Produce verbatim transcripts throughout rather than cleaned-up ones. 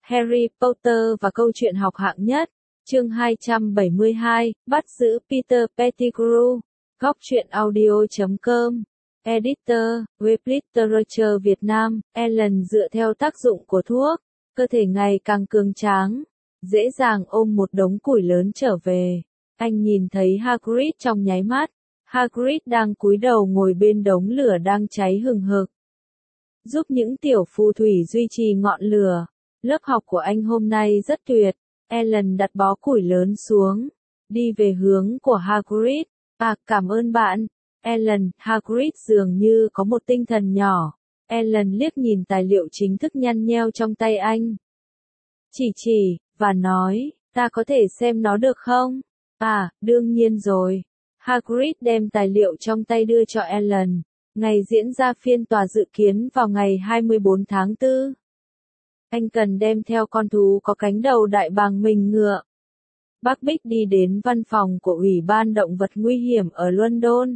Harry Potter và câu chuyện học hạng nhất. Chương hai trăm bảy mươi hai, bắt giữ Peter Pettigrew. Góc truyện audio chấm com. Editor, web Literature Việt Nam. Ellen dựa theo tác dụng của thuốc, cơ thể ngày càng cường tráng, dễ dàng ôm một đống củi lớn trở về. Anh nhìn thấy Hagrid trong nháy mắt. Hagrid đang cúi đầu ngồi bên đống lửa đang cháy hừng hực, giúp những tiểu phù thủy duy trì ngọn lửa. Lớp học của anh hôm nay rất tuyệt. Ellen đặt bó củi lớn xuống, đi về hướng của Hagrid. À, cảm ơn bạn, Ellen. Hagrid dường như có một tinh thần nhỏ. Ellen liếc nhìn tài liệu chính thức nhăn nheo trong tay anh. Chỉ chỉ, và nói, ta có thể xem nó được không? À, đương nhiên rồi. Hagrid đem tài liệu trong tay đưa cho Ellen. Ngày diễn ra phiên tòa dự kiến vào ngày hai mươi bốn tháng tư. Anh cần đem theo con thú có cánh đầu đại bàng mình ngựa. Buckbeak đi đến văn phòng của Ủy ban Động vật Nguy hiểm ở London.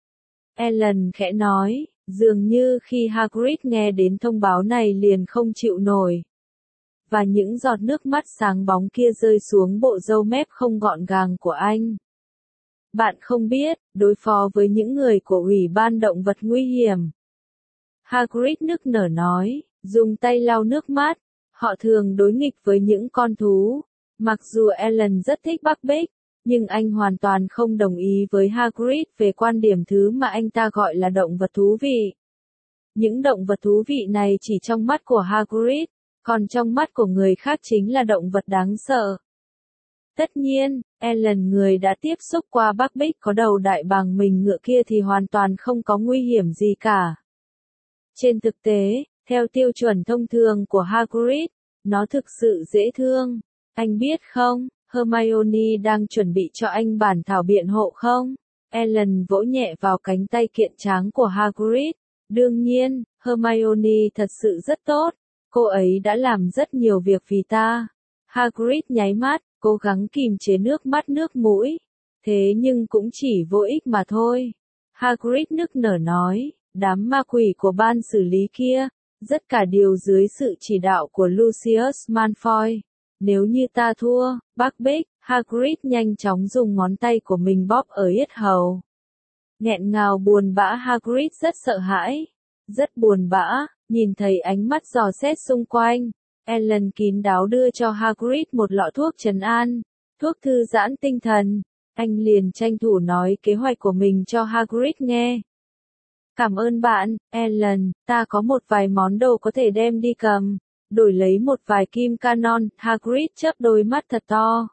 Ellen khẽ nói, dường như khi Hagrid nghe đến thông báo này liền không chịu nổi. Và những giọt nước mắt sáng bóng kia rơi xuống bộ râu mép không gọn gàng của anh. Bạn không biết, đối phó với những người của Ủy ban Động vật Nguy hiểm. Hagrid nức nở nói, dùng tay lau nước mắt. Họ thường đối nghịch với những con thú. Mặc dù Ellen rất thích Buckbeak, nhưng anh hoàn toàn không đồng ý với Hagrid về quan điểm thứ mà anh ta gọi là động vật thú vị. Những động vật thú vị này chỉ trong mắt của Hagrid, còn trong mắt của người khác chính là động vật đáng sợ. Tất nhiên, Ellen, người đã tiếp xúc qua Buckbeak có đầu đại bàng mình ngựa kia thì hoàn toàn không có nguy hiểm gì cả. Trên thực tế, theo tiêu chuẩn thông thường của Hagrid, nó thực sự dễ thương. Anh biết không, Hermione đang chuẩn bị cho anh bản thảo biện hộ không? Ellen vỗ nhẹ vào cánh tay kiện tráng của Hagrid. Đương nhiên, Hermione thật sự rất tốt. Cô ấy đã làm rất nhiều việc vì ta. Hagrid nháy mắt, cố gắng kìm chế nước mắt nước mũi. Thế nhưng cũng chỉ vô ích mà thôi. Hagrid nức nở nói, đám ma quỷ của ban xử lý kia. Tất cả điều dưới sự chỉ đạo của Lucius Malfoy. Nếu như ta thua, Buckbeak, Hagrid nhanh chóng dùng ngón tay của mình bóp ở yết hầu. Nghẹn ngào buồn bã. Hagrid rất sợ hãi. Rất buồn bã, nhìn thấy ánh mắt dò xét xung quanh. Ellen kín đáo đưa cho Hagrid một lọ thuốc trấn an, thuốc thư giãn tinh thần. Anh liền tranh thủ nói kế hoạch của mình cho Hagrid nghe. Cảm ơn bạn, Ellen, ta có một vài món đồ có thể đem đi cầm, đổi lấy một vài kim canon. Hagrid chớp đôi mắt thật to.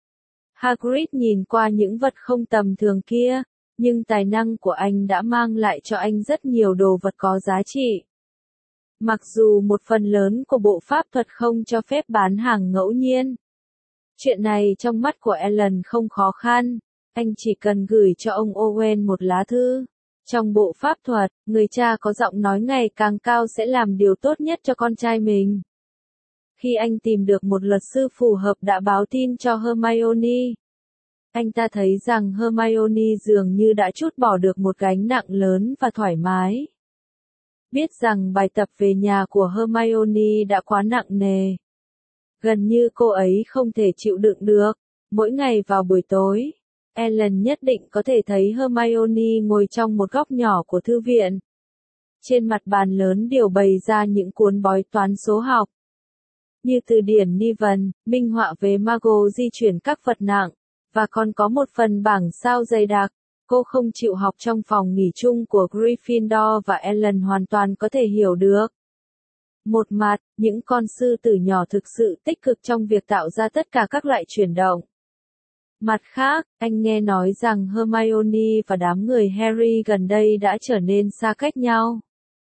Hagrid nhìn qua những vật không tầm thường kia, nhưng tài năng của anh đã mang lại cho anh rất nhiều đồ vật có giá trị. Mặc dù một phần lớn của bộ pháp thuật không cho phép bán hàng ngẫu nhiên. Chuyện này trong mắt của Ellen không khó khăn, anh chỉ cần gửi cho ông Owen một lá thư. Trong bộ pháp thuật, người cha có giọng nói ngày càng cao sẽ làm điều tốt nhất cho con trai mình. Khi anh tìm được một luật sư phù hợp đã báo tin cho Hermione. Anh ta thấy rằng Hermione dường như đã trút bỏ được một gánh nặng lớn và thoải mái. Biết rằng bài tập về nhà của Hermione đã quá nặng nề. Gần như cô ấy không thể chịu đựng được. Mỗi ngày vào buổi tối, Ellen nhất định có thể thấy Hermione ngồi trong một góc nhỏ của thư viện. Trên mặt bàn lớn đều bày ra những cuốn bói toán số học. Như từ điển Niven, minh họa về Mago di chuyển các vật nặng, và còn có một phần bảng sao dày đặc. Cô không chịu học trong phòng nghỉ chung của Gryffindor và Ellen hoàn toàn có thể hiểu được. Một mặt, những con sư tử nhỏ thực sự tích cực trong việc tạo ra tất cả các loại chuyển động. Mặt khác, anh nghe nói rằng Hermione và đám người Harry gần đây đã trở nên xa cách nhau.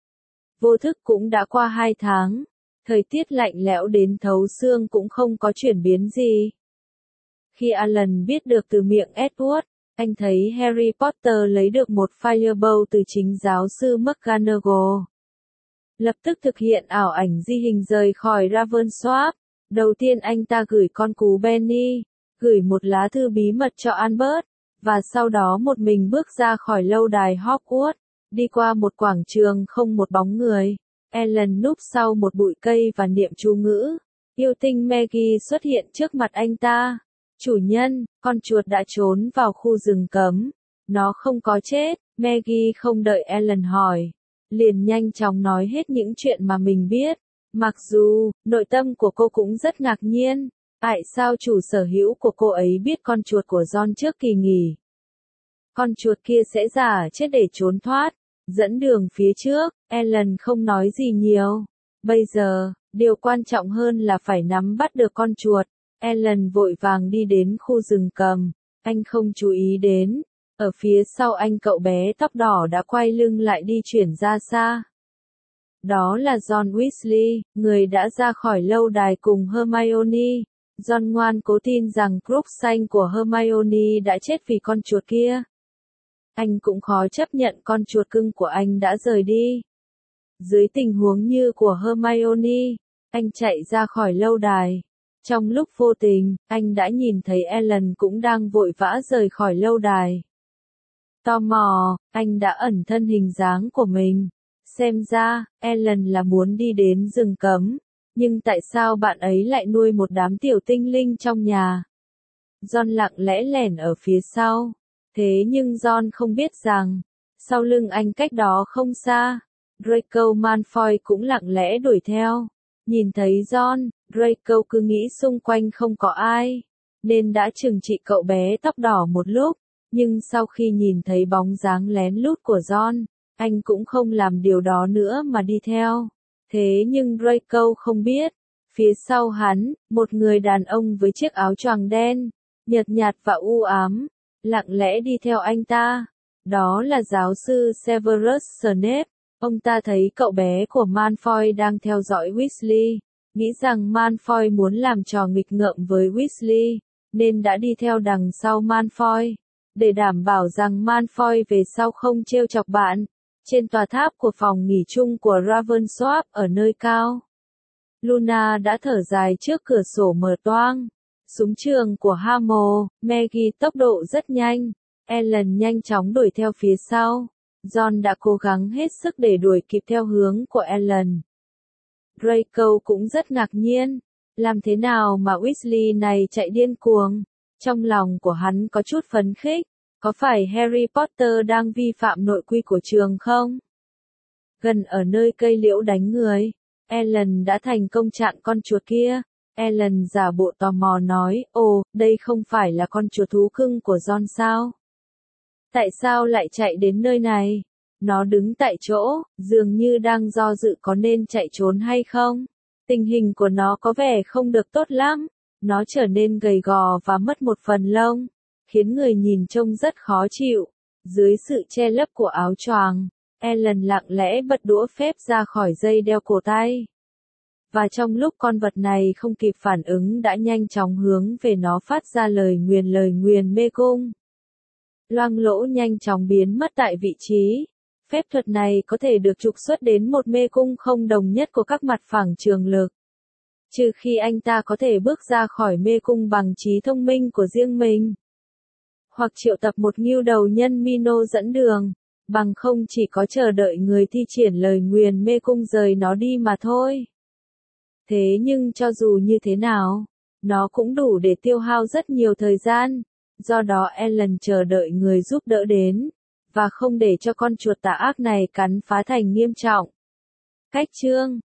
Vô thức cũng đã qua hai tháng, thời tiết lạnh lẽo đến thấu xương cũng không có chuyển biến gì. Khi Alan biết được từ miệng Edward, anh thấy Harry Potter lấy được một Firebolt từ chính giáo sư McGonagall. Lập tức thực hiện ảo ảnh di hình rời khỏi Ravensworth. Đầu tiên anh ta gửi con cú Benny, gửi một lá thư bí mật cho Albert, và sau đó một mình bước ra khỏi lâu đài Hogwarts, đi qua một quảng trường không một bóng người. Ellen núp sau một bụi cây và niệm chú ngữ. Yêu tinh Maggie xuất hiện trước mặt anh ta. Chủ nhân, con chuột đã trốn vào khu rừng cấm. Nó không có chết. Maggie không đợi Ellen hỏi. Liền nhanh chóng nói hết những chuyện mà mình biết. Mặc dù, nội tâm của cô cũng rất ngạc nhiên. Tại sao chủ sở hữu của cô ấy biết con chuột của John trước kỳ nghỉ? Con chuột kia sẽ giả chết để trốn thoát. Dẫn đường phía trước, Ellen không nói gì nhiều. Bây giờ, điều quan trọng hơn là phải nắm bắt được con chuột. Ellen vội vàng đi đến khu rừng cầm. Anh không chú ý đến. Ở phía sau anh cậu bé tóc đỏ đã quay lưng lại đi chuyển ra xa. Đó là John Weasley, người đã ra khỏi lâu đài cùng Hermione. John ngoan cố tin rằng Crookshanks của Hermione đã chết vì con chuột kia. Anh cũng khó chấp nhận con chuột cưng của anh đã rời đi. Dưới tình huống như của Hermione, anh chạy ra khỏi lâu đài. Trong lúc vô tình, anh đã nhìn thấy Ellen cũng đang vội vã rời khỏi lâu đài. Tò mò, anh đã ẩn thân hình dáng của mình. Xem ra, Ellen là muốn đi đến rừng cấm. Nhưng tại sao bạn ấy lại nuôi một đám tiểu tinh linh trong nhà? John lặng lẽ lẻn ở phía sau. Thế nhưng John không biết rằng, sau lưng anh cách đó không xa, Draco Malfoy cũng lặng lẽ đuổi theo. Nhìn thấy John, Draco cứ nghĩ xung quanh không có ai, nên đã trừng trị cậu bé tóc đỏ một lúc. Nhưng sau khi nhìn thấy bóng dáng lén lút của John, anh cũng không làm điều đó nữa mà đi theo. Thế nhưng Draco không biết, phía sau hắn, một người đàn ông với chiếc áo choàng đen, nhợt nhạt và u ám, lặng lẽ đi theo anh ta. Đó là giáo sư Severus Snape. Ông ta thấy cậu bé của Malfoy đang theo dõi Weasley, nghĩ rằng Malfoy muốn làm trò nghịch ngợm với Weasley, nên đã đi theo đằng sau Malfoy, để đảm bảo rằng Malfoy về sau không trêu chọc bạn. Trên tòa tháp của phòng nghỉ chung của Ravensworth ở nơi cao, Luna đã thở dài trước cửa sổ mở toang. Súng trường của Hamo, Maggie tốc độ rất nhanh. Ellen nhanh chóng đuổi theo phía sau. John đã cố gắng hết sức để đuổi kịp theo hướng của Ellen. Draco cũng rất ngạc nhiên. Làm thế nào mà Weasley này chạy điên cuồng? Trong lòng của hắn có chút phấn khích. Có phải Harry Potter đang vi phạm nội quy của trường không? Gần ở nơi cây liễu đánh người, Ellen đã thành công chặn con chuột kia. Ellen giả bộ tò mò nói, ồ, đây không phải là con chuột thú cưng của John sao? Tại sao lại chạy đến nơi này? Nó đứng tại chỗ, dường như đang do dự có nên chạy trốn hay không. Tình hình của nó có vẻ không được tốt lắm. Nó trở nên gầy gò và mất một phần lông, khiến người nhìn trông rất khó chịu. Dưới sự che lấp của áo choàng, Ellen lặng lẽ bật đũa phép ra khỏi dây đeo cổ tay. Và trong lúc con vật này không kịp phản ứng đã nhanh chóng hướng về nó phát ra lời nguyền lời nguyền mê cung. Loang lỗ nhanh chóng biến mất tại vị trí. Phép thuật này có thể được trục xuất đến một mê cung không đồng nhất của các mặt phẳng trường lực. Trừ khi anh ta có thể bước ra khỏi mê cung bằng trí thông minh của riêng mình. Hoặc triệu tập một ngưu đầu nhân Mino dẫn đường. Bằng không chỉ có chờ đợi người thi triển lời nguyền mê cung rời nó đi mà thôi. Thế nhưng cho dù như thế nào, nó cũng đủ để tiêu hao rất nhiều thời gian. Do đó Ellen chờ đợi người giúp đỡ đến, và không để cho con chuột tà ác này cắn phá thành nghiêm trọng. Cách chương